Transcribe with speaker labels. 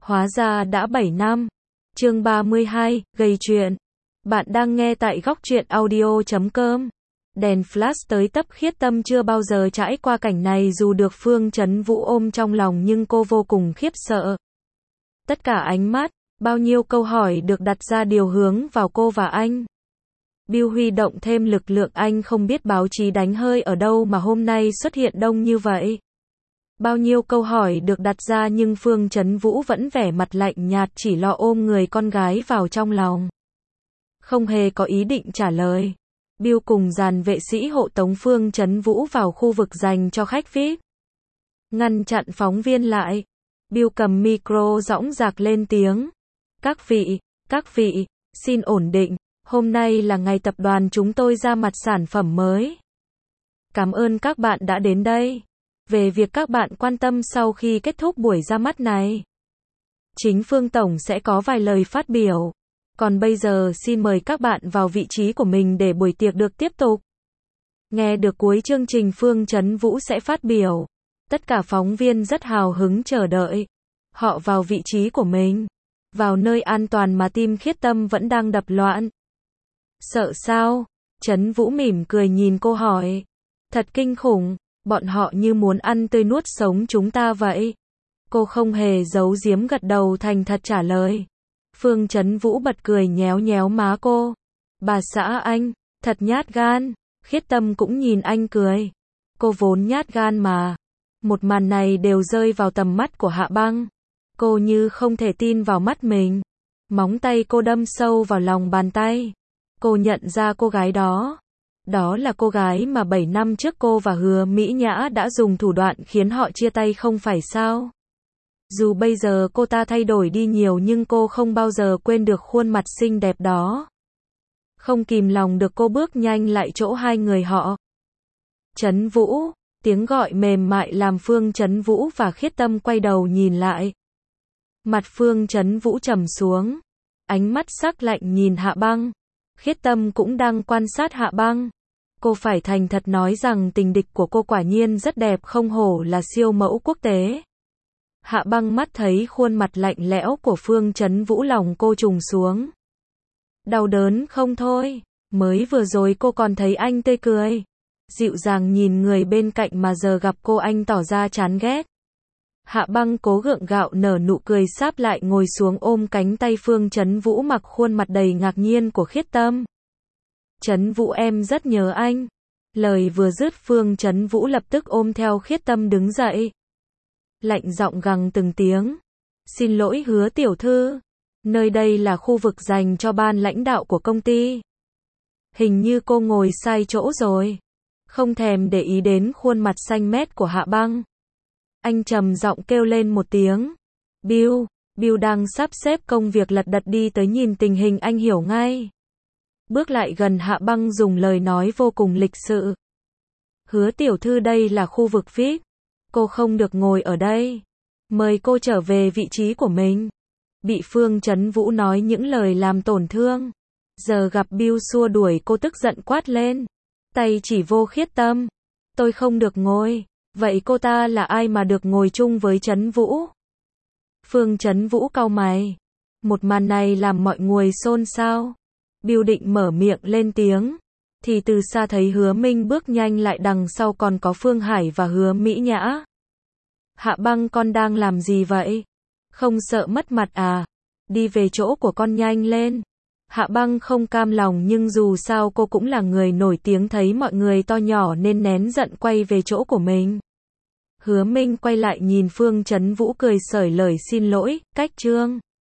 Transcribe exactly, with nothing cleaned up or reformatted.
Speaker 1: Hóa ra đã bảy năm. Chương ba mươi hai, gây chuyện. Bạn đang nghe tại góc truyện audio chấm com. Đèn flash tới tấp Khiết Tâm chưa bao giờ trải qua cảnh này, dù được Phương Chấn Vũ ôm trong lòng nhưng cô vô cùng khiếp sợ. Tất cả ánh mắt, bao nhiêu câu hỏi được đặt ra điều hướng vào cô và anh. Bill huy động thêm lực lượng, anh không biết báo chí đánh hơi ở đâu mà hôm nay xuất hiện đông như vậy. Bao nhiêu câu hỏi được đặt ra nhưng Phương Chấn Vũ vẫn vẻ mặt lạnh nhạt, chỉ lo ôm người con gái vào trong lòng. Không hề có ý định trả lời. Bill cùng dàn vệ sĩ hộ tống Phương Chấn Vũ vào khu vực dành cho khách vi ai pi. Ngăn chặn phóng viên lại. Bill cầm micro dõng dạc lên tiếng. Các vị, các vị, xin ổn định. Hôm nay là ngày tập đoàn chúng tôi ra mặt sản phẩm mới. Cảm ơn các bạn đã đến đây. Về việc các bạn quan tâm sau khi kết thúc buổi ra mắt này, chính Phương Tổng sẽ có vài lời phát biểu. Còn bây giờ xin mời các bạn vào vị trí của mình để buổi tiệc được tiếp tục. Nghe được cuối chương trình Phương Chấn Vũ sẽ phát biểu. Tất cả phóng viên rất hào hứng chờ đợi. Họ vào vị trí của mình. Vào nơi an toàn mà tim Khiết Tâm vẫn đang đập loạn. Sợ sao? Chấn Vũ mỉm cười nhìn cô hỏi. Thật kinh khủng. Bọn họ như muốn ăn tươi nuốt sống chúng ta vậy. Cô không hề giấu giếm, gật đầu thành thật trả lời. Phương Chấn Vũ bật cười nhéo nhéo má cô. Bà xã anh, thật nhát gan. Khiết Tâm cũng nhìn anh cười. Cô vốn nhát gan mà. Một màn này đều rơi vào tầm mắt của Hạ Băng. Cô như không thể tin vào mắt mình. Móng tay cô đâm sâu vào lòng bàn tay. Cô nhận ra cô gái đó. Đó là cô gái mà bảy năm trước cô và Hứa Mỹ Nhã đã dùng thủ đoạn khiến họ chia tay, không phải sao? Dù bây giờ cô ta thay đổi đi nhiều nhưng cô không bao giờ quên được khuôn mặt xinh đẹp đó. Không kìm lòng được cô bước nhanh lại chỗ hai người họ. Chấn Vũ, tiếng gọi mềm mại làm Phương Chấn Vũ và Khiết Tâm quay đầu nhìn lại. Mặt Phương Chấn Vũ trầm xuống. Ánh mắt sắc lạnh nhìn Hạ Băng. Khiết Tâm cũng đang quan sát Hạ Băng. Cô phải thành thật nói rằng tình địch của cô quả nhiên rất đẹp, không hổ là siêu mẫu quốc tế. Hạ Băng mắt thấy khuôn mặt lạnh lẽo của Phương Chấn Vũ, lòng cô trùng xuống. Đau đớn không thôi, mới vừa rồi cô còn thấy anh tươi cười, dịu dàng nhìn người bên cạnh mà giờ gặp cô anh tỏ ra chán ghét. Hạ Băng cố gượng gạo nở nụ cười, sáp lại ngồi xuống ôm cánh tay Phương Chấn Vũ, mặc khuôn mặt đầy ngạc nhiên của Khiết Tâm. Chấn Vũ, em rất nhớ anh. Lời vừa dứt Phương Chấn Vũ lập tức ôm theo Khiết Tâm đứng dậy. Lạnh giọng gằn từng tiếng. Xin lỗi Hứa tiểu thư. Nơi đây là khu vực dành cho ban lãnh đạo của công ty. Hình như cô ngồi sai chỗ rồi. Không thèm để ý đến khuôn mặt xanh mét của Hạ Băng, anh trầm giọng kêu lên một tiếng. Bill, Bill đang sắp xếp công việc lật đật đi tới, nhìn tình hình anh hiểu ngay. Bước lại gần Hạ Băng dùng lời nói vô cùng lịch sự. Hứa tiểu thư, đây là khu vực vi ai pi. Cô không được ngồi ở đây. Mời cô trở về vị trí của mình. Bị Phương Chấn Vũ nói những lời làm tổn thương. Giờ gặp Bill xua đuổi cô, tức giận quát lên. Tay chỉ vô Khiết Tâm. Tôi không được ngồi. Vậy cô ta là ai mà được ngồi chung với Chấn Vũ? Phương Chấn Vũ cau mày. Một màn này làm mọi người xôn xao. Bill định mở miệng lên tiếng, thì từ xa thấy Hứa Minh bước nhanh lại, đằng sau còn có Phương Hải và Hứa Mỹ Nhã. Hạ Băng, con đang làm gì vậy? Không sợ mất mặt à? Đi về chỗ của con nhanh lên. Hạ Băng không cam lòng nhưng dù sao cô cũng là người nổi tiếng, thấy mọi người to nhỏ nên nén giận quay về chỗ của mình. Hứa Minh quay lại nhìn Phương Chấn Vũ cười sởi lời, xin lỗi, cách trương.